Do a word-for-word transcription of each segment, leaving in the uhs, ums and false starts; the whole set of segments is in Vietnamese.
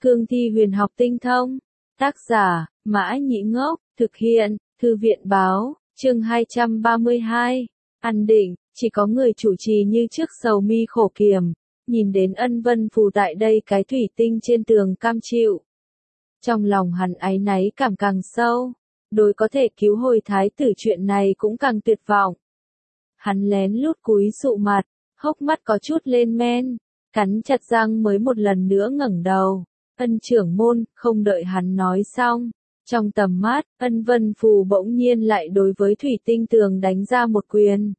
Cương thi huyền học tinh thông. Tác giả, Mã Nhĩ Ngốc, thực hiện, Thư viện Báo, chương hai trăm ba mươi hai. Ăn định, chỉ có người chủ trì như trước sầu mi khổ kiểm, nhìn đến Ân Vân Phù tại đây cái thủy tinh trên tường cam chịu. Trong lòng hắn áy náy cảm càng sâu, đối có thể cứu hồi thái tử chuyện này cũng càng tuyệt vọng. Hắn lén lút cúi sụ mặt, hốc mắt có chút lên men, cắn chặt răng mới một lần nữa ngẩng đầu. Ân trưởng môn, không đợi hắn nói xong, trong tầm mắt, Ân Vân Phù bỗng nhiên lại đối với thủy tinh tường đánh ra một quyền.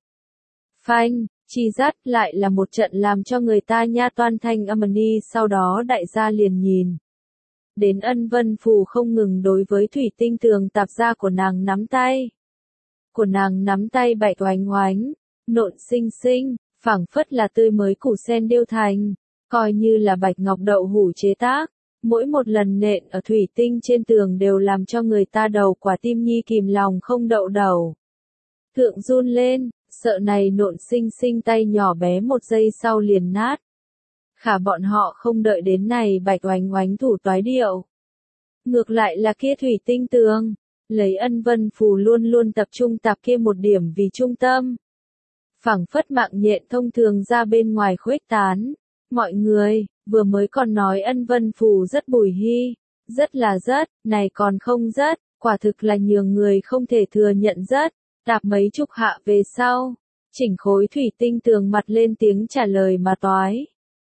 Phanh, chi rát lại là một trận làm cho người ta nha toan thanh âm ni, sau đó đại gia liền nhìn. Đến Ân Vân Phù không ngừng đối với thủy tinh tường tạp ra của nàng nắm tay. Của nàng nắm tay bạch oánh oánh, nộn xinh xinh, phảng phất là tươi mới củ sen điêu thành, coi như là bạch ngọc đậu hủ chế tác. Mỗi một lần nện ở thủy tinh trên tường đều làm cho người ta đầu quả tim nhi kìm lòng không đậu đầu. Thượng run lên, sợ này nộn xinh xinh tay nhỏ bé một giây sau liền nát. Khả bọn họ không đợi đến này bạch oánh oánh thủ toái điệu. Ngược lại là kia thủy tinh tường, lấy Ân Vân Phù luôn luôn tập trung tạp kia một điểm vì trung tâm. Phảng phất mạng nhện thông thường ra bên ngoài khuếch tán. Mọi người, vừa mới còn nói Ân Vân Phù rất bùi hi, rất là rất, này còn không rất, quả thực là nhường người không thể thừa nhận rất, tạp mấy chục hạ về sau, chỉnh khối thủy tinh tường mặt lên tiếng trả lời mà toái.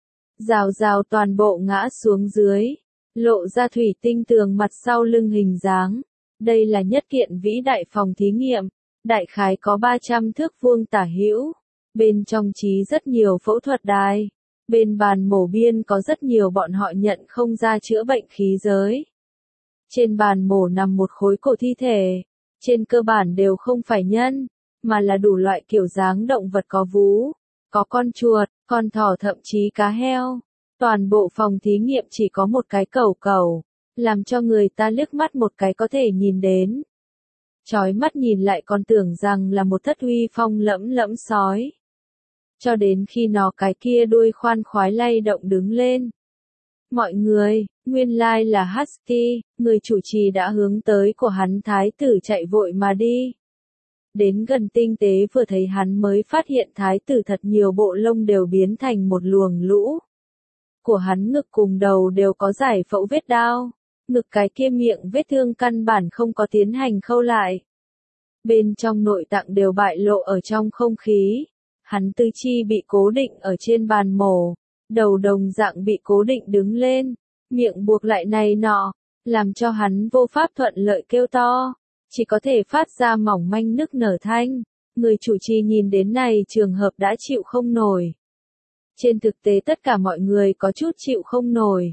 Rào rào toàn bộ ngã xuống dưới, lộ ra thủy tinh tường mặt sau lưng hình dáng. Đây là nhất kiện vĩ đại phòng thí nghiệm, đại khái có ba trăm thước vuông tả hữu, bên trong trí rất nhiều phẫu thuật đài. Bên bàn mổ biên có rất nhiều bọn họ nhận không ra chữa bệnh khí giới. Trên bàn mổ nằm một khối cổ thi thể, trên cơ bản đều không phải nhân, mà là đủ loại kiểu dáng động vật có vú, có con chuột, con thỏ thậm chí cá heo. Toàn bộ phòng thí nghiệm chỉ có một cái cẩu cẩu, làm cho người ta liếc mắt một cái có thể nhìn đến. Chói mắt nhìn lại còn tưởng rằng là một thất uy phong lẫm lẫm sói. Cho đến khi nó cái kia đuôi khoan khoái lay động đứng lên. Mọi người, nguyên lai là Husky, người chủ trì đã hướng tới của hắn thái tử chạy vội mà đi. Đến gần tinh tế vừa thấy hắn mới phát hiện thái tử thật nhiều bộ lông đều biến thành một luồng lũ. Của hắn ngực cùng đầu đều có giải phẫu vết đao, ngực cái kia miệng vết thương căn bản không có tiến hành khâu lại. Bên trong nội tạng đều bại lộ ở trong không khí. Hắn tư chi bị cố định ở trên bàn mổ, đầu đồng dạng bị cố định đứng lên, miệng buộc lại này nọ, làm cho hắn vô pháp thuận lợi kêu to, chỉ có thể phát ra mỏng manh nức nở thanh. Người chủ trì nhìn đến này trường hợp đã chịu không nổi. Trên thực tế tất cả mọi người có chút chịu không nổi.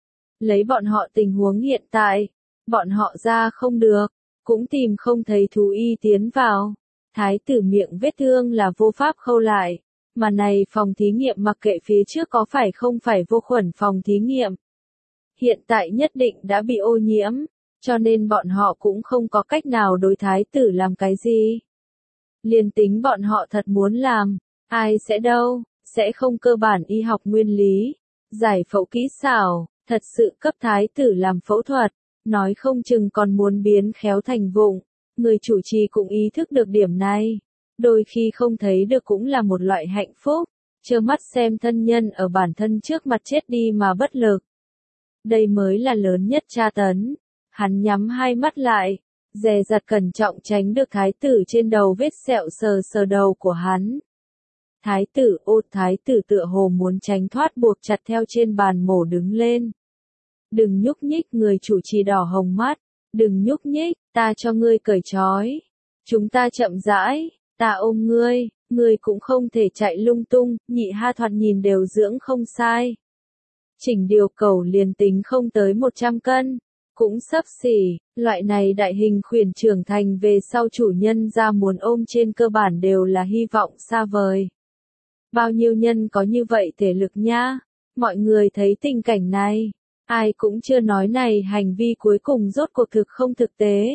Lấy bọn họ tình huống hiện tại, bọn họ ra không được, cũng tìm không thấy thú y tiến vào. Thái tử miệng vết thương là vô pháp khâu lại, mà này phòng thí nghiệm mặc kệ phía trước có phải không phải vô khuẩn phòng thí nghiệm. Hiện tại nhất định đã bị ô nhiễm, cho nên bọn họ cũng không có cách nào đối thái tử làm cái gì. Liên tính bọn họ thật muốn làm, ai sẽ đâu, sẽ không cơ bản y học nguyên lý, giải phẫu kỹ xảo, thật sự cấp thái tử làm phẫu thuật, nói không chừng còn muốn biến khéo thành vụng. Người chủ trì cũng ý thức được điểm này, đôi khi không thấy được cũng là một loại hạnh phúc, trơ mắt xem thân nhân ở bản thân trước mặt chết đi mà bất lực. Đây mới là lớn nhất tra tấn. Hắn nhắm hai mắt lại, dè dặt cẩn trọng tránh được thái tử trên đầu vết sẹo sờ sờ đầu của hắn. Thái tử ô thái tử tựa hồ muốn tránh thoát buộc chặt theo trên bàn mổ đứng lên. Đừng nhúc nhích, người chủ trì đỏ hồng mắt. Đừng nhúc nhích, ta cho ngươi cởi trói. Chúng ta chậm rãi, ta ôm ngươi, ngươi cũng không thể chạy lung tung, nhị ha thoạt nhìn đều dưỡng không sai. Chỉnh điều cầu liền tính không tới một trăm cân, cũng xấp xỉ, loại này đại hình khuyển trưởng thành về sau chủ nhân ra muốn ôm trên cơ bản đều là hy vọng xa vời. Bao nhiêu nhân có như vậy thể lực nha, mọi người thấy tình cảnh này. Ai cũng chưa nói này hành vi cuối cùng rốt cuộc thực không thực tế.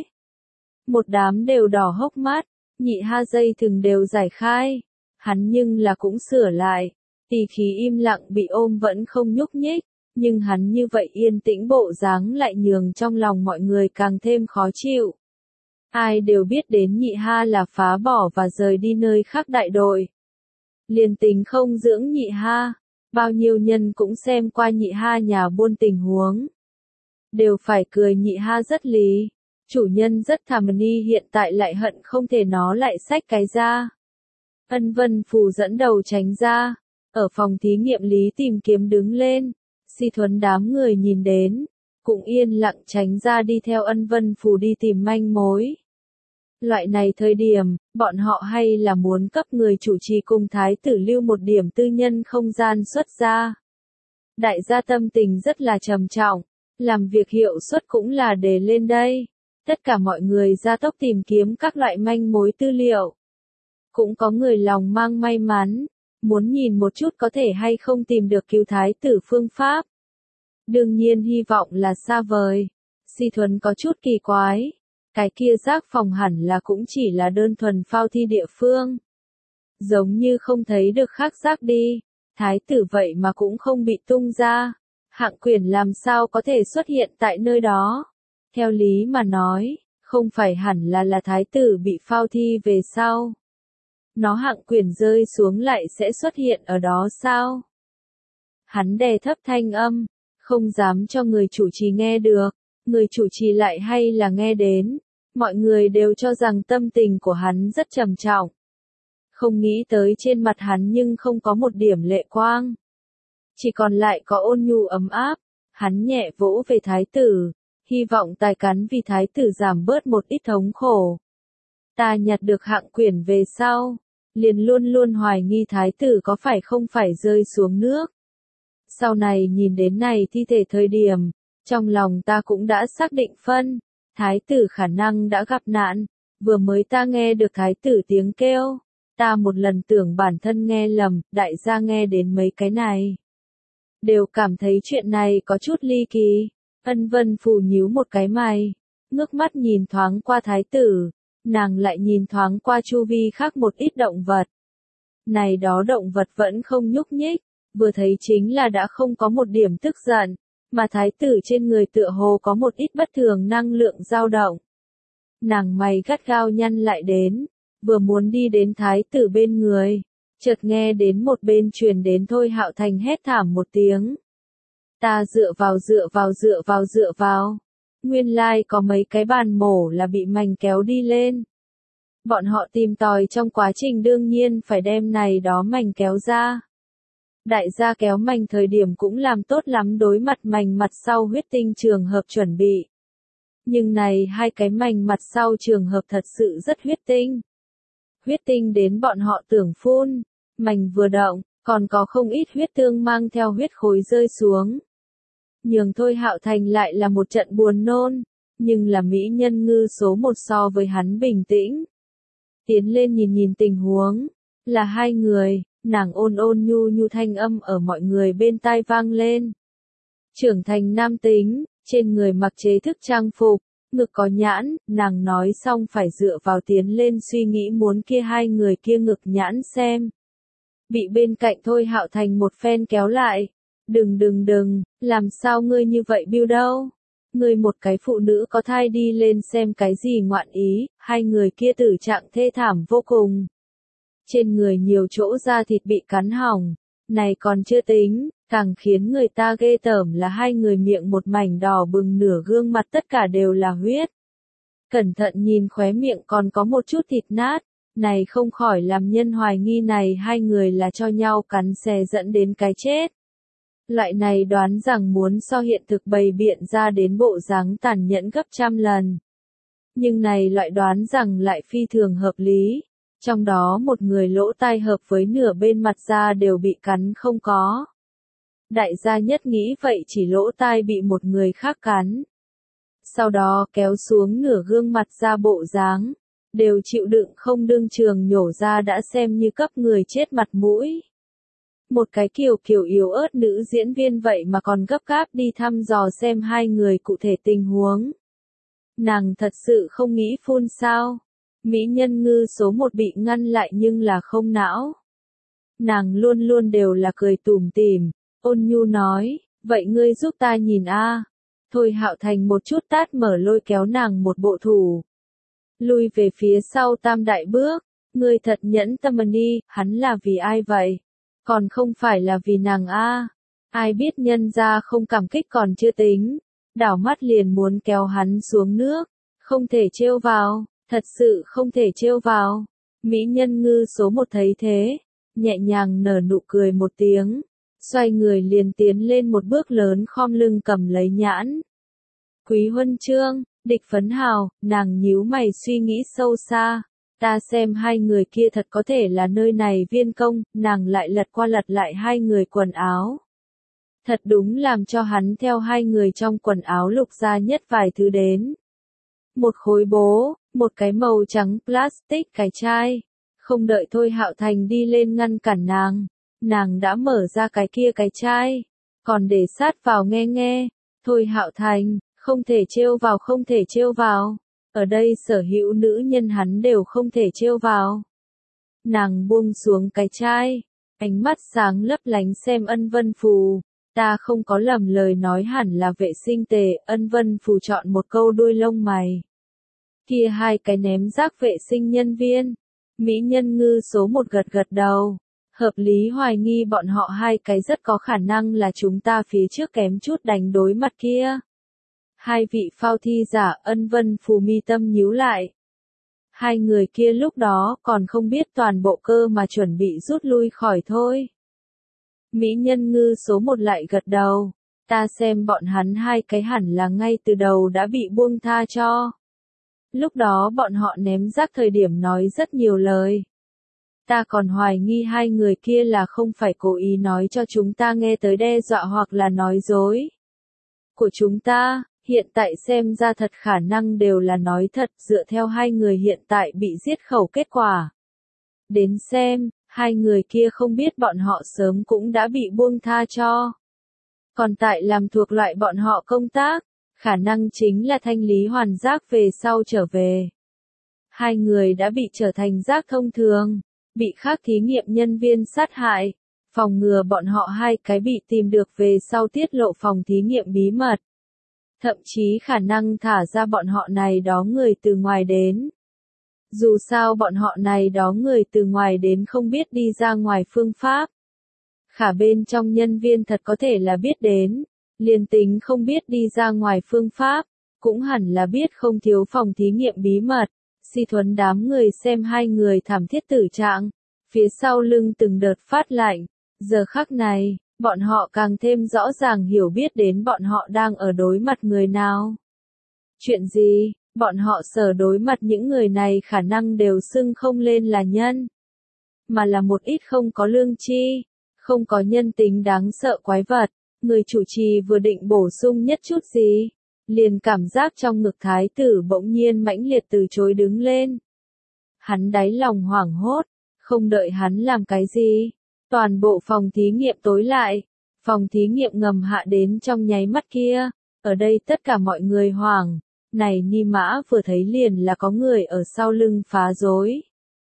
Một đám đều đỏ hốc mắt, nhị ha dây thừng đều giải khai. Hắn nhưng là cũng sửa lại, tỳ khí im lặng bị ôm vẫn không nhúc nhích, Nhưng hắn như vậy yên tĩnh bộ dáng lại nhường trong lòng mọi người càng thêm khó chịu. Ai đều biết đến nhị ha là phá bỏ và rời đi nơi khác đại đội. Liền tính không dưỡng nhị ha, bao nhiêu nhân cũng xem qua nhị ha nhà buôn tình huống. Đều phải cười nhị ha rất lý. Chủ nhân rất thà ni hiện tại lại hận không thể nó lại xách cái ra. Ân Vân Phù dẫn đầu tránh ra. Ở phòng thí nghiệm Lý tìm kiếm đứng lên. Si Thuấn đám người nhìn đến. Cũng yên lặng tránh ra đi theo Ân Vân Phù đi tìm manh mối. Loại này thời điểm, bọn họ hay là muốn cấp người chủ trì cùng thái tử lưu một điểm tư nhân không gian xuất ra. Đại gia tâm tình rất là trầm trọng. Làm việc hiệu suất cũng là đề lên đây. Tất cả mọi người ra tốc tìm kiếm các loại manh mối tư liệu. Cũng có người lòng mang may mắn, muốn nhìn một chút có thể hay không tìm được cứu thái tử phương pháp. Đương nhiên hy vọng là xa vời. Si Thuấn có chút kỳ quái. Cái kia giác phòng hẳn là cũng chỉ là đơn thuần phao thi địa phương. Giống như không thấy được khác giác đi. Thái tử vậy mà cũng không bị tung ra. Hạng quyền làm sao có thể xuất hiện tại nơi đó. Theo lý mà nói, không phải hẳn là là thái tử bị phao thi về sau. Nó hạng quyền rơi xuống lại sẽ xuất hiện ở đó sao? Hắn đè thấp thanh âm, không dám cho người chủ trì nghe được. Người chủ trì lại hay là nghe đến. Mọi người đều cho rằng tâm tình của hắn rất trầm trọng. Không nghĩ tới trên mặt hắn nhưng không có một điểm lệ quang. Chỉ còn lại có ôn nhu ấm áp. Hắn nhẹ vỗ về thái tử. Hy vọng tài cắn vì thái tử giảm bớt một ít thống khổ. Ta nhặt được hạng quyển về sau. Liền luôn luôn hoài nghi thái tử có phải không phải rơi xuống nước. Sau này nhìn đến này thi thể thời điểm. Trong lòng ta cũng đã xác định phân. Thái tử khả năng đã gặp nạn. Vừa mới ta nghe được thái tử tiếng kêu. Ta một lần tưởng bản thân nghe lầm. Đại gia nghe đến mấy cái này. Đều cảm thấy chuyện này có chút ly kỳ. Ân Vân Phù nhíu một cái mày, ngước mắt nhìn thoáng qua thái tử, nàng lại nhìn thoáng qua chu vi khác một ít động vật. Này đó động vật vẫn không nhúc nhích, vừa thấy chính là đã không có một điểm tức giận, mà thái tử trên người tựa hồ có một ít bất thường năng lượng dao động. Nàng mày gắt gao nhăn lại đến, vừa muốn đi đến thái tử bên người, chợt nghe đến một bên truyền đến Thôi Hạo Thành hét thảm một tiếng. Ta dựa vào dựa vào dựa vào dựa vào. Nguyên lai like có mấy cái bàn mổ là bị mành kéo đi lên. Bọn họ tìm tòi trong quá trình đương nhiên phải đem này đó mành kéo ra. Đại gia kéo mành thời điểm cũng làm tốt lắm đối mặt mành mặt sau huyết tinh trường hợp chuẩn bị. Nhưng này hai cái mành mặt sau trường hợp thật sự rất huyết tinh. Huyết tinh đến bọn họ tưởng phun. Mành vừa động, còn có không ít huyết tương mang theo huyết khối rơi xuống. Nhường Thôi Hạo Thành lại là một trận buồn nôn, nhưng là mỹ nhân ngư số một so với hắn bình tĩnh. Tiến lên nhìn nhìn tình huống, là hai người, nàng ôn ôn nhu nhu thanh âm ở mọi người bên tai vang lên. Trưởng thành nam tính, trên người mặc chế thức trang phục, ngực có nhãn, nàng nói xong phải dựa vào tiến lên suy nghĩ muốn kia hai người kia ngực nhãn xem. Bị bên cạnh Thôi Hạo Thành một phen kéo lại. Đừng đừng đừng, làm sao ngươi như vậy biêu đâu? Ngươi một cái phụ nữ có thai đi lên xem cái gì ngoạn ý, hai người kia tử trạng thê thảm vô cùng. Trên người nhiều chỗ da thịt bị cắn hỏng, này còn chưa tính, càng khiến người ta ghê tởm là hai người miệng một mảnh đỏ bừng nửa gương mặt tất cả đều là huyết. Cẩn thận nhìn khóe miệng còn có một chút thịt nát, này không khỏi làm nhân hoài nghi này hai người là cho nhau cắn xé dẫn đến cái chết. Loại này đoán rằng muốn so hiện thực bày biện ra đến bộ dáng tàn nhẫn gấp trăm lần. Nhưng này loại đoán rằng lại phi thường hợp lý. Trong đó một người lỗ tai hợp với nửa bên mặt da đều bị cắn không có. Đại gia nhất nghĩ vậy chỉ lỗ tai bị một người khác cắn. Sau đó kéo xuống nửa gương mặt da bộ dáng. Đều chịu đựng không đương trường nhổ ra đã xem như cấp người chết mặt mũi. Một cái kiều kiều yếu ớt nữ diễn viên vậy mà còn gấp gáp đi thăm dò xem hai người cụ thể tình huống. Nàng thật sự không nghĩ phun sao. Mỹ nhân ngư số một bị ngăn lại nhưng là không não. Nàng luôn luôn đều là cười tủm tỉm, ôn nhu nói, Vậy ngươi giúp ta nhìn a. Thôi Hạo Thành một chút tát mở lôi kéo nàng một bộ thủ. Lui về phía sau tam đại bước, ngươi thật nhẫn tâm đi, hắn là vì ai vậy? Còn không phải là vì nàng a. Ai biết nhân ra không cảm kích còn chưa tính, đảo mắt liền muốn kéo hắn xuống nước, không thể trêu vào, thật sự không thể trêu vào. Mỹ nhân ngư số một thấy thế, nhẹ nhàng nở nụ cười một tiếng, xoay người liền tiến lên một bước lớn khom lưng cầm lấy nhãn. Quý huân chương, địch phấn hào, nàng nhíu mày suy nghĩ sâu xa. Ta xem hai người kia thật có thể là nơi này viên công, nàng lại lật qua lật lại hai người quần áo. Thật đúng làm cho hắn theo hai người trong quần áo lục ra nhất vài thứ đến. Một khối bố, một cái màu trắng plastic cái chai. Không đợi Thôi Hạo Thành đi lên ngăn cản nàng, nàng đã mở ra cái kia cái chai, còn để sát vào nghe nghe. Thôi Hạo Thành, không thể trêu vào không thể trêu vào. Ở đây sở hữu nữ nhân hắn đều không thể trêu vào. Nàng buông xuống cái chai, ánh mắt sáng lấp lánh xem Ân Vân Phù. Ta không có lầm lời nói hẳn là vệ sinh tề. Ân Vân Phù chọn một câu đuôi lông mày. Kia hai cái ném rác vệ sinh nhân viên. Mỹ nhân ngư số một gật gật đầu. Hợp lý hoài nghi bọn họ hai cái rất có khả năng là chúng ta phía trước kém chút đánh đối mặt kia. Hai vị phao thi giả. Ân Vân Phù mi tâm nhíu lại. Hai người kia lúc đó còn không biết toàn bộ cơ mà chuẩn bị rút lui khỏi thôi. Mỹ nhân ngư số một lại gật đầu. Ta xem bọn hắn hai cái hẳn là ngay từ đầu đã bị buông tha cho. Lúc đó bọn họ ném rác thời điểm nói rất nhiều lời. Ta còn hoài nghi hai người kia là không phải cố ý nói cho chúng ta nghe tới đe dọa hoặc là nói dối. Của chúng ta, hiện tại xem ra thật khả năng đều là nói thật dựa theo hai người hiện tại bị giết khẩu kết quả. Đến xem, hai người kia không biết bọn họ sớm cũng đã bị buông tha cho. Còn tại làm thuộc loại bọn họ công tác, khả năng chính là thanh lý hoàn rác về sau trở về. Hai người đã bị trở thành rác thông thường, bị khác thí nghiệm nhân viên sát hại, phòng ngừa bọn họ hai cái bị tìm được về sau tiết lộ phòng thí nghiệm bí mật. Thậm chí khả năng thả ra bọn họ này đó người từ ngoài đến. Dù sao bọn họ này đó người từ ngoài đến không biết đi ra ngoài phương pháp. Khả bên trong nhân viên thật có thể là biết đến, liền tính không biết đi ra ngoài phương pháp, cũng hẳn là biết không thiếu phòng thí nghiệm bí mật. Si Thuấn đám người xem hai người thảm thiết tử trạng, phía sau lưng từng đợt phát lạnh, giờ khắc này, bọn họ càng thêm rõ ràng hiểu biết đến bọn họ đang ở đối mặt người nào. Chuyện gì? Bọn họ sở đối mặt những người này khả năng đều xưng không lên là nhân, mà là một ít không có lương tri, không có nhân tính đáng sợ quái vật. Người chủ trì vừa định bổ sung nhất chút gì, liền cảm giác trong ngực thái tử bỗng nhiên mãnh liệt từ chối đứng lên. Hắn đáy lòng hoảng hốt, không đợi hắn làm cái gì, toàn bộ phòng thí nghiệm tối lại, phòng thí nghiệm ngầm hạ đến trong nháy mắt kia, ở đây tất cả mọi người hoảng. Này Ni Mã vừa thấy liền là có người ở sau lưng phá rối.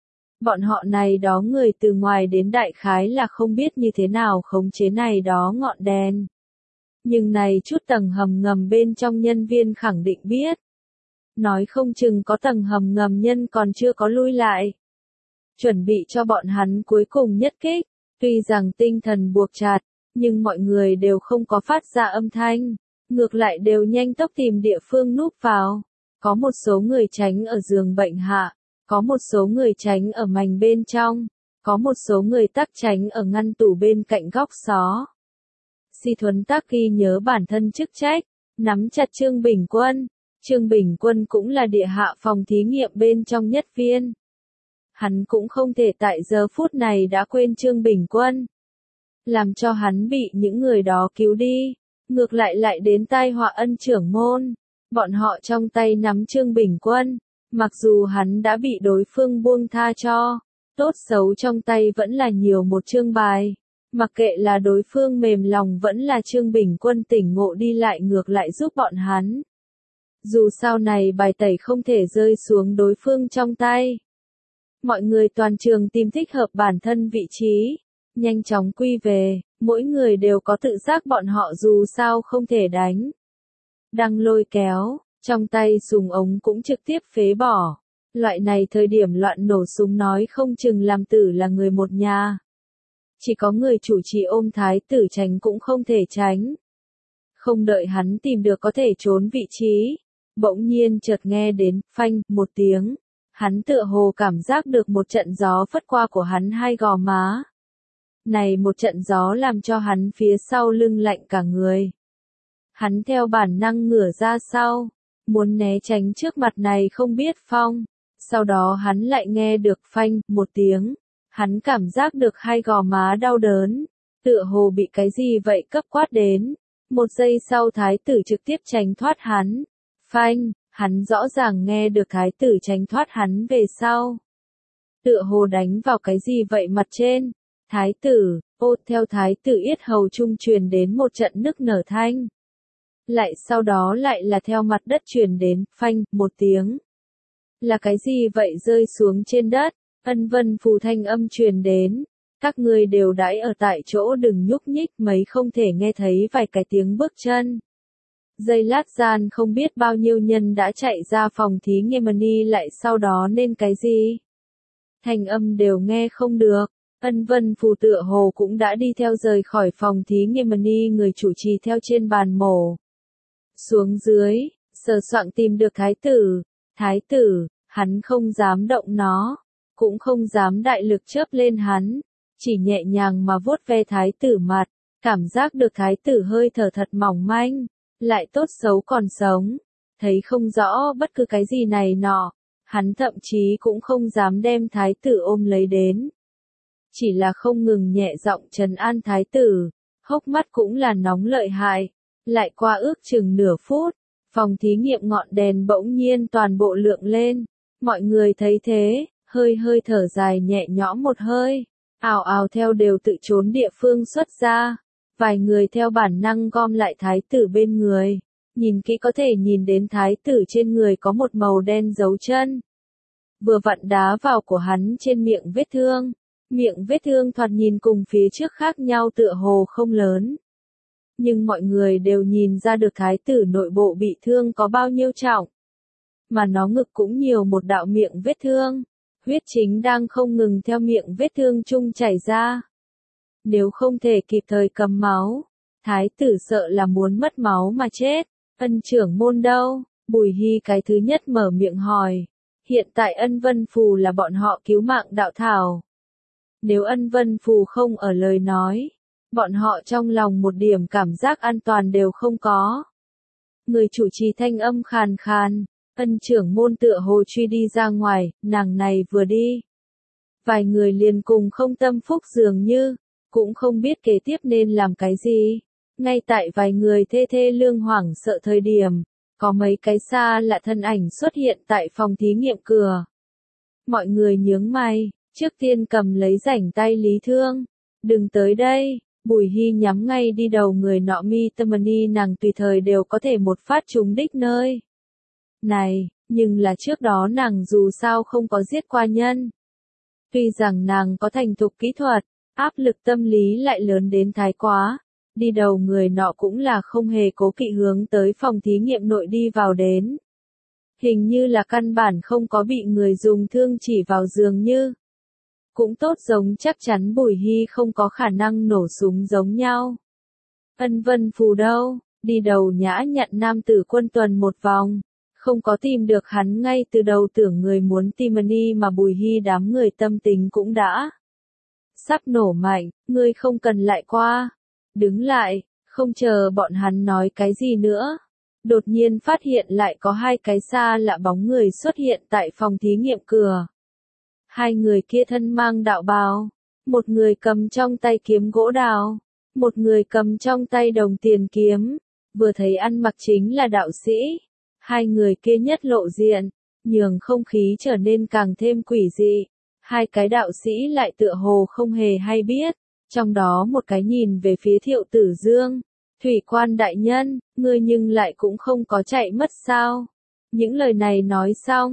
Bọn họ này đó người từ ngoài đến đại khái là không biết như thế nào khống chế này đó ngọn đèn. Nhưng này chút tầng hầm ngầm bên trong nhân viên khẳng định biết. Nói không chừng có tầng hầm ngầm nhân còn chưa có lui lại. Chuẩn bị cho bọn hắn cuối cùng nhất kích. Tuy rằng tinh thần buộc chặt, nhưng mọi người đều không có phát ra âm thanh. Ngược lại đều nhanh tốc tìm địa phương núp vào. Có một số người tránh ở giường bệnh hạ, có một số người tránh ở mành bên trong, có một số người tắc tránh ở ngăn tủ bên cạnh góc xó. Si Thuấn Tắc ghi nhớ bản thân chức trách, nắm chặt Trương Bình Quân. Trương Bình Quân cũng là địa hạ phòng thí nghiệm bên trong nhất viên. Hắn cũng không thể tại giờ phút này đã quên Trương Bình Quân. Làm cho hắn bị những người đó cứu đi. Ngược lại lại đến tai họa Ân trưởng môn, bọn họ trong tay nắm Trương Bình Quân, mặc dù hắn đã bị đối phương buông tha cho, tốt xấu trong tay vẫn là nhiều một chương bài, mặc kệ là đối phương mềm lòng vẫn là Trương Bình Quân tỉnh ngộ đi lại ngược lại giúp bọn hắn. Dù sao này bài tẩy không thể rơi xuống đối phương trong tay. Mọi người toàn trường tìm thích hợp bản thân vị trí, nhanh chóng quy về, mỗi người đều có tự giác bọn họ dù sao không thể đánh. Đang lôi kéo, trong tay súng ống cũng trực tiếp phế bỏ. Loại này thời điểm loạn nổ súng nói không chừng làm tử là người một nhà. Chỉ có người chủ trì ôm thái tử tránh cũng không thể tránh. Không đợi hắn tìm được có thể trốn vị trí. Bỗng nhiên chợt nghe đến, phanh, một tiếng. Hắn tựa hồ cảm giác được một trận gió phất qua của hắn hai gò má. Này một trận gió làm cho hắn phía sau lưng lạnh cả người. Hắn theo bản năng ngửa ra sau, muốn né tránh trước mặt này không biết phong. Sau đó hắn lại nghe được phanh, một tiếng. Hắn cảm giác được hai gò má đau đớn. Tựa hồ bị cái gì vậy cấp quát đến. Một giây sau thái tử trực tiếp tránh thoát hắn. Phanh, hắn rõ ràng nghe được thái tử tránh thoát hắn về sau. Tựa hồ đánh vào cái gì vậy mặt trên. Thái tử, ô theo thái tử yết hầu trung truyền đến một trận nức nở thanh. Lại sau đó lại là theo mặt đất truyền đến, phanh, một tiếng. Là cái gì vậy rơi xuống trên đất, ân vân phù thanh âm truyền đến. Các ngươi đều đãi ở tại chỗ đừng nhúc nhích mấy không thể nghe thấy vài cái tiếng bước chân. Giây lát gian không biết bao nhiêu nhân đã chạy ra phòng thí nghiệm ni lại sau đó nên cái gì. Thanh âm đều nghe không được, ân vân phù tựa hồ cũng đã đi theo rời khỏi phòng thí nghiệm ni người chủ trì theo trên bàn mổ. Xuống dưới, sờ soạng tìm được thái tử, thái tử, hắn không dám động nó, cũng không dám đại lực chớp lên hắn, chỉ nhẹ nhàng mà vuốt ve thái tử mặt, cảm giác được thái tử hơi thở thật mỏng manh, lại tốt xấu còn sống, thấy không rõ bất cứ cái gì này nọ, hắn thậm chí cũng không dám đem thái tử ôm lấy đến. Chỉ là không ngừng nhẹ giọng trấn an thái tử, hốc mắt cũng là nóng lợi hại, lại qua ước chừng nửa phút, phòng thí nghiệm ngọn đèn bỗng nhiên toàn bộ lượng lên, mọi người thấy thế, hơi hơi thở dài nhẹ nhõm một hơi, ào ào theo đều tự trốn địa phương xuất ra, vài người theo bản năng gom lại thái tử bên người, nhìn kỹ có thể nhìn đến thái tử trên người có một màu đen dấu chân. Vừa vặn đá vào của hắn trên miệng vết thương, miệng vết thương thoạt nhìn cùng phía trước khác nhau tựa hồ không lớn. Nhưng mọi người đều nhìn ra được thái tử nội bộ bị thương có bao nhiêu trọng. Mà nó ngực cũng nhiều một đạo miệng vết thương. Huyết chính đang không ngừng theo miệng vết thương chung chảy ra. Nếu không thể kịp thời cầm máu, thái tử sợ là muốn mất máu mà chết. Ân trưởng môn đâu? Bùi Hy cái thứ nhất mở miệng hỏi. Hiện tại ân vân phù là bọn họ cứu mạng đạo thảo. Nếu ân vân phù không ở lời nói, bọn họ trong lòng một điểm cảm giác an toàn đều không có. Người chủ trì thanh âm khàn khàn, ân trưởng môn tựa hồ truy đi ra ngoài, nàng này vừa đi. Vài người liền cùng không tâm phúc dường như, cũng không biết kế tiếp nên làm cái gì. Ngay tại vài người thê thê lương hoảng sợ thời điểm, có mấy cái xa lạ thân ảnh xuất hiện tại phòng thí nghiệm cửa. Mọi người nhướng mày, trước tiên cầm lấy rảnh tay Lý Thương. Đừng tới đây. Bùi Hy nhắm ngay đi đầu người nọ mi tâm ni nàng tùy thời đều có thể một phát trúng đích nơi. Này, nhưng là trước đó nàng dù sao không có giết qua nhân. Tuy rằng nàng có thành thục kỹ thuật, áp lực tâm lý lại lớn đến thái quá. Đi đầu người nọ cũng là không hề cố kỵ hướng tới phòng thí nghiệm nội đi vào đến. Hình như là căn bản không có bị người dùng thương chỉ vào dường như. Cũng tốt giống chắc chắn Bùi Hy không có khả năng nổ súng giống nhau. Ân vân phù đâu, đi đầu nhã nhặn nam tử quân tuần một vòng, không có tìm được hắn ngay từ đầu tưởng người muốn tìm ni mà Bùi Hy đám người tâm tình cũng đã. Sắp nổ mạnh, ngươi không cần lại qua. Đứng lại, không chờ bọn hắn nói cái gì nữa. Đột nhiên phát hiện lại có hai cái xa lạ bóng người xuất hiện tại phòng thí nghiệm cửa. Hai người kia thân mang đạo bào, một người cầm trong tay kiếm gỗ đào, một người cầm trong tay đồng tiền kiếm, vừa thấy ăn mặc chính là đạo sĩ. Hai người kia nhất lộ diện, nhường không khí trở nên càng thêm quỷ dị. Hai cái đạo sĩ lại tựa hồ không hề hay biết, trong đó một cái nhìn về phía Thiệu Tử Dương, thủy quan đại nhân, ngươi nhưng lại cũng không có chạy mất sao. Những lời này nói xong,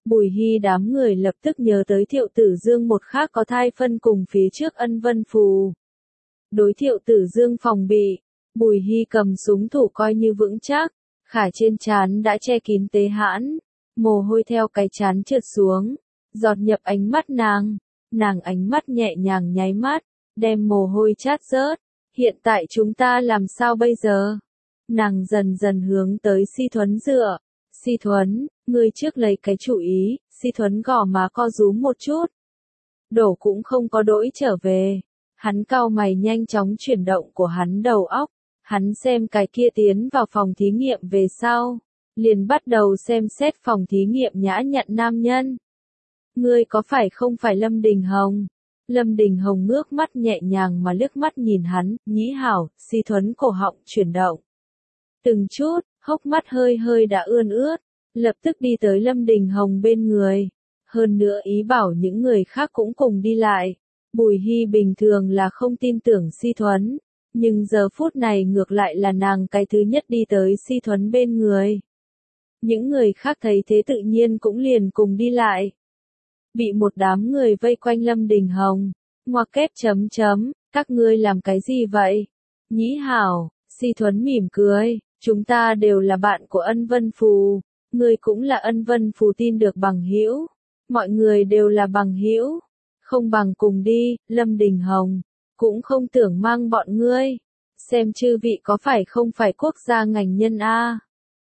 Bùi Hy đám người lập tức nhớ tới Thiệu Tử Dương một khác có thai phân cùng phía trước Ân Vân Phù. Đối Thiệu Tử Dương phòng bị, Bùi Hy cầm súng thủ coi như vững chắc, khả trên trán đã che kín tế hãn, mồ hôi theo cái trán trượt xuống, giọt nhập ánh mắt nàng, nàng ánh mắt nhẹ nhàng nháy mắt, đem mồ hôi chát rớt, hiện tại chúng ta làm sao bây giờ? Nàng dần dần hướng tới Si Thuấn dựa, Si Thuấn, ngươi trước lấy cái chủ ý, Si Thuấn gò má co rúm một chút. Đổ cũng không có đỗi trở về, hắn cau mày nhanh chóng chuyển động của hắn đầu óc, hắn xem cái kia tiến vào phòng thí nghiệm về sau, liền bắt đầu xem xét phòng thí nghiệm nhã nhặn nam nhân. Ngươi có phải không phải Lâm Đình Hồng? Lâm Đình Hồng ngước mắt nhẹ nhàng mà liếc mắt nhìn hắn, nhĩ hảo, Si Thuấn cổ họng chuyển động. Từng chút, hốc mắt hơi hơi đã ươn ướt, lập tức đi tới Lâm Đình Hồng bên người. Hơn nữa ý bảo những người khác cũng cùng đi lại. Bùi Hy bình thường là không tin tưởng Si Thuấn, nhưng giờ phút này ngược lại là nàng cái thứ nhất đi tới Si Thuấn bên người. Những người khác thấy thế tự nhiên cũng liền cùng đi lại. Bị một đám người vây quanh Lâm Đình Hồng, ngoặc kép chấm chấm, các ngươi làm cái gì vậy? Nhĩ hảo, Si Thuấn mỉm cười, chúng ta đều là bạn của Ân Vân Phù, ngươi cũng là Ân Vân Phù tin được bằng hữu, mọi người đều là bằng hữu, không bằng cùng đi, Lâm Đình Hồng, cũng không tưởng mang bọn ngươi, xem chư vị có phải không phải quốc gia ngành nhân a.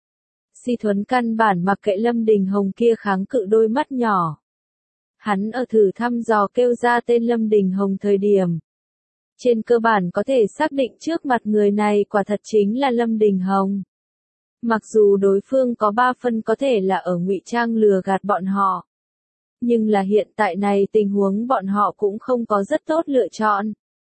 Si Thuấn căn bản mặc kệ Lâm Đình Hồng kia kháng cự đôi mắt nhỏ. Hắn ở thử thăm dò kêu ra tên Lâm Đình Hồng thời điểm. Trên cơ bản có thể xác định trước mặt người này quả thật chính là Lâm Đình Hồng. Mặc dù đối phương có ba phân có thể là ở ngụy trang lừa gạt bọn họ. Nhưng là hiện tại này tình huống bọn họ cũng không có rất tốt lựa chọn.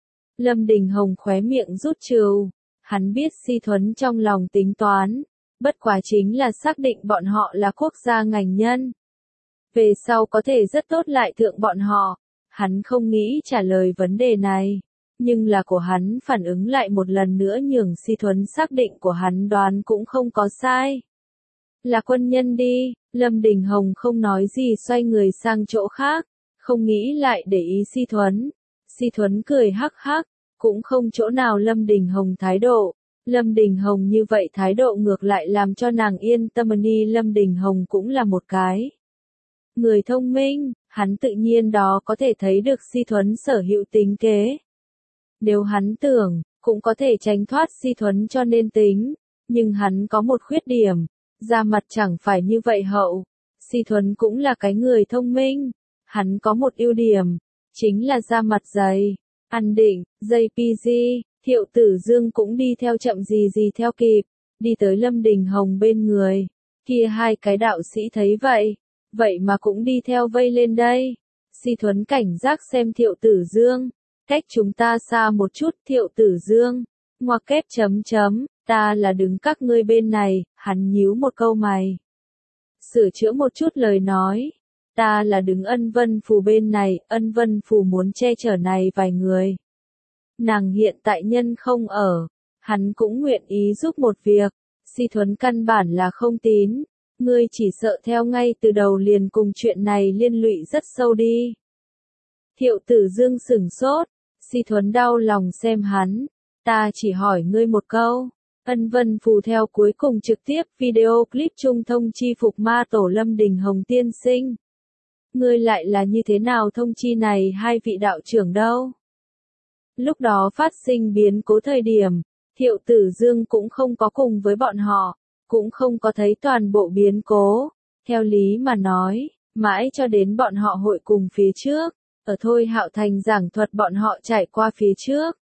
Lâm Đình Hồng khóe miệng rút trừ. Hắn biết Si Thuấn trong lòng tính toán. Bất quá chính là xác định bọn họ là quốc gia ngành nhân. Về sau có thể rất tốt lại thượng bọn họ. Hắn không nghĩ trả lời vấn đề này. Nhưng là của hắn phản ứng lại một lần nữa nhường Si Thuấn xác định của hắn đoán cũng không có sai. Là quân nhân đi, Lâm Đình Hồng không nói gì xoay người sang chỗ khác, không nghĩ lại để ý Si Thuấn. Si Thuấn cười hắc hắc, cũng không chỗ nào Lâm Đình Hồng thái độ. Lâm Đình Hồng như vậy thái độ ngược lại làm cho nàng yên tâm đi. Lâm Đình Hồng cũng là một cái người thông minh, hắn tự nhiên đó có thể thấy được Si Thuấn sở hữu tính kế. Nếu hắn tưởng, cũng có thể tránh thoát Si Thuấn cho nên tính, nhưng hắn có một khuyết điểm, da mặt chẳng phải như vậy hậu. Si Thuấn cũng là cái người thông minh, hắn có một ưu điểm, chính là da mặt dày, ăn định, dây pi gi, Thiệu Tử Dương cũng đi theo chậm gì gì theo kịp, đi tới Lâm Đình Hồng bên người, kia hai cái đạo sĩ thấy vậy, vậy mà cũng đi theo vây lên đây. Si Thuấn cảnh giác xem Thiệu Tử Dương. Cách chúng ta xa một chút, Thiệu Tử Dương, ngoặc kép chấm chấm, ta là đứng các ngươi bên này, hắn nhíu một câu mày. Sửa chữa một chút lời nói, ta là đứng Ân Vân Phù bên này, Ân Vân Phù muốn che chở này vài người. Nàng hiện tại nhân không ở, hắn cũng nguyện ý giúp một việc. Si Thuấn căn bản là không tín, ngươi chỉ sợ theo ngay từ đầu liền cùng chuyện này liên lụy rất sâu đi. Thiệu Tử Dương sửng sốt, Si Thuấn đau lòng xem hắn, ta chỉ hỏi ngươi một câu, Ân Vân Phù theo cuối cùng trực tiếp video clip trung thông chi phục ma tổ Lâm Đình Hồng tiên sinh. Ngươi lại là như thế nào thông chi này hai vị đạo trưởng đâu? Lúc đó phát sinh biến cố thời điểm, Thiệu Tử Dương cũng không có cùng với bọn họ, cũng không có thấy toàn bộ biến cố, theo lý mà nói, mãi cho đến bọn họ hội cùng phía trước. Ở Thôi Hạo Thành giảng thuật bọn họ trải qua phía trước.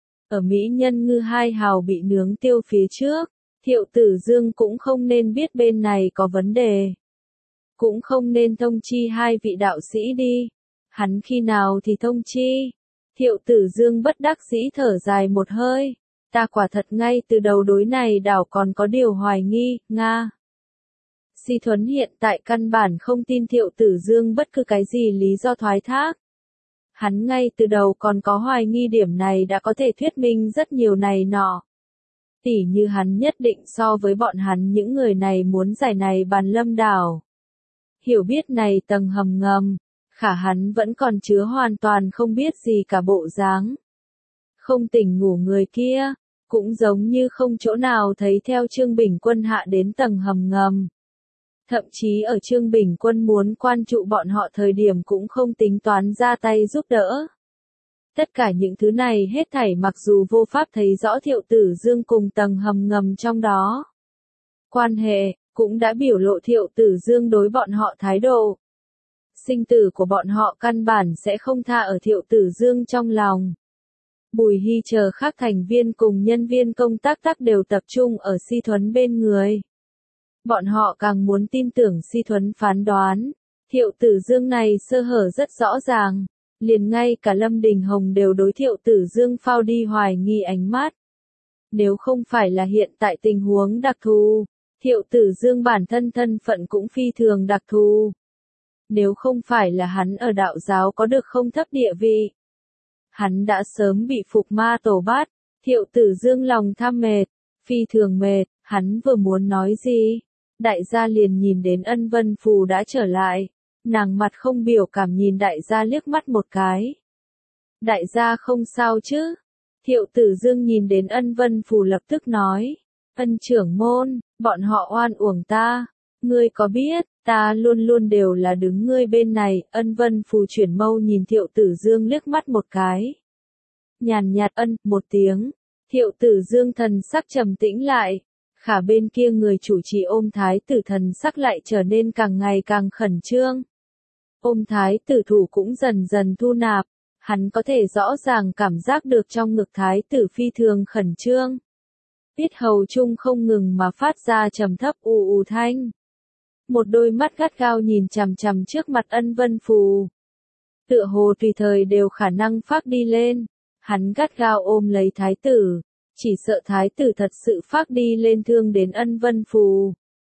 Ở Mỹ Nhân Ngư hai hào bị nướng tiêu phía trước, Thiệu Tử Dương cũng không nên biết bên này có vấn đề. Cũng không nên thông chi hai vị đạo sĩ đi. Hắn khi nào thì thông chi. Thiệu Tử Dương bất đắc dĩ thở dài một hơi. Ta quả thật ngay từ đầu đối này đảo còn có điều hoài nghi, Nga. Si Thuấn hiện tại căn bản không tin Thiệu Tử Dương bất cứ cái gì lý do thoái thác. Hắn ngay từ đầu còn có hoài nghi điểm này đã có thể thuyết minh rất nhiều này nọ. Tỉ như hắn nhất định so với bọn hắn những người này muốn giải này bàn Lâm đảo. hiểu biết này tầng hầm ngầm, khả hắn vẫn còn chứa hoàn toàn không biết gì cả bộ dáng. Không tỉnh ngủ người kia, cũng giống như không chỗ nào thấy theo Trương Bình Quân hạ đến tầng hầm ngầm. Thậm chí ở Trương Bình Quân muốn quan trụ bọn họ thời điểm cũng không tính toán ra tay giúp đỡ. Tất cả những thứ này hết thảy mặc dù vô pháp thấy rõ Thiệu Tử Dương cùng tầng hầm ngầm trong đó. Quan hệ, cũng đã biểu lộ Thiệu Tử Dương đối bọn họ thái độ. Sinh tử của bọn họ căn bản sẽ không tha ở Thiệu Tử Dương trong lòng. Bùi Hy chờ khác thành viên cùng nhân viên công tác tác đều tập trung ở Si Thuấn bên người. Bọn họ càng muốn tin tưởng Si Thuấn phán đoán. Thiệu Tử Dương này sơ hở rất rõ ràng. Liền ngay cả Lâm Đình Hồng đều đối Thiệu Tử Dương phao đi hoài nghi ánh mắt. Nếu không phải là hiện tại tình huống đặc thù, Thiệu Tử Dương bản thân thân phận cũng phi thường đặc thù. Nếu không phải là hắn ở đạo giáo có được không thấp địa vị, hắn đã sớm bị phục ma tổ bắt. Thiệu Tử Dương lòng tham mệt, phi thường mệt, hắn vừa muốn nói gì, đại gia liền nhìn đến Ân Vân Phù đã trở lại. Nàng mặt không biểu cảm nhìn đại gia liếc mắt một cái. Đại gia không sao chứ? Thiệu Tử Dương nhìn đến Ân Vân Phù lập tức nói. Ân trưởng môn, bọn họ oan uổng ta. Ngươi có biết, ta luôn luôn đều là đứng ngươi bên này. Ân Vân Phù chuyển mâu nhìn Thiệu Tử Dương liếc mắt một cái. Nhàn nhạt ân, một tiếng. Thiệu Tử Dương thần sắc trầm tĩnh lại. Khả bên kia người chủ trì ôm thái tử thần sắc lại trở nên càng ngày càng khẩn trương. Ôm thái tử thủ cũng dần dần thu nạp, hắn có thể rõ ràng cảm giác được trong ngực thái tử phi thường khẩn trương. Tiết hầu chung không ngừng mà phát ra trầm thấp ù ù thanh. Một đôi mắt gắt gao nhìn chằm chằm trước mặt Ân Vân Phù. Tựa hồ tùy thời đều khả năng phát đi lên, hắn gắt gao ôm lấy thái tử, chỉ sợ thái tử thật sự phát đi lên thương đến Ân Vân Phù.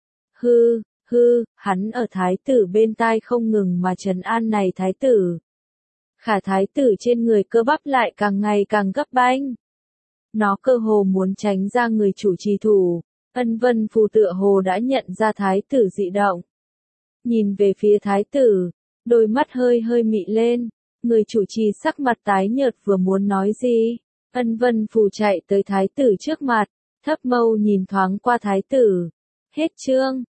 Hư. Hư, hắn ở thái tử bên tai không ngừng mà trấn an này thái tử. Khả thái tử trên người cơ bắp lại càng ngày càng gấp banh. Nó cơ hồ muốn tránh ra người chủ trì thủ. Ân Vân Phù tựa hồ đã nhận ra thái tử dị động. Nhìn về phía thái tử, đôi mắt hơi hơi mị lên. Người chủ trì sắc mặt tái nhợt vừa muốn nói gì. Ân Vân Phù chạy tới thái tử trước mặt, thấp mâu nhìn thoáng qua thái tử. Hết chương.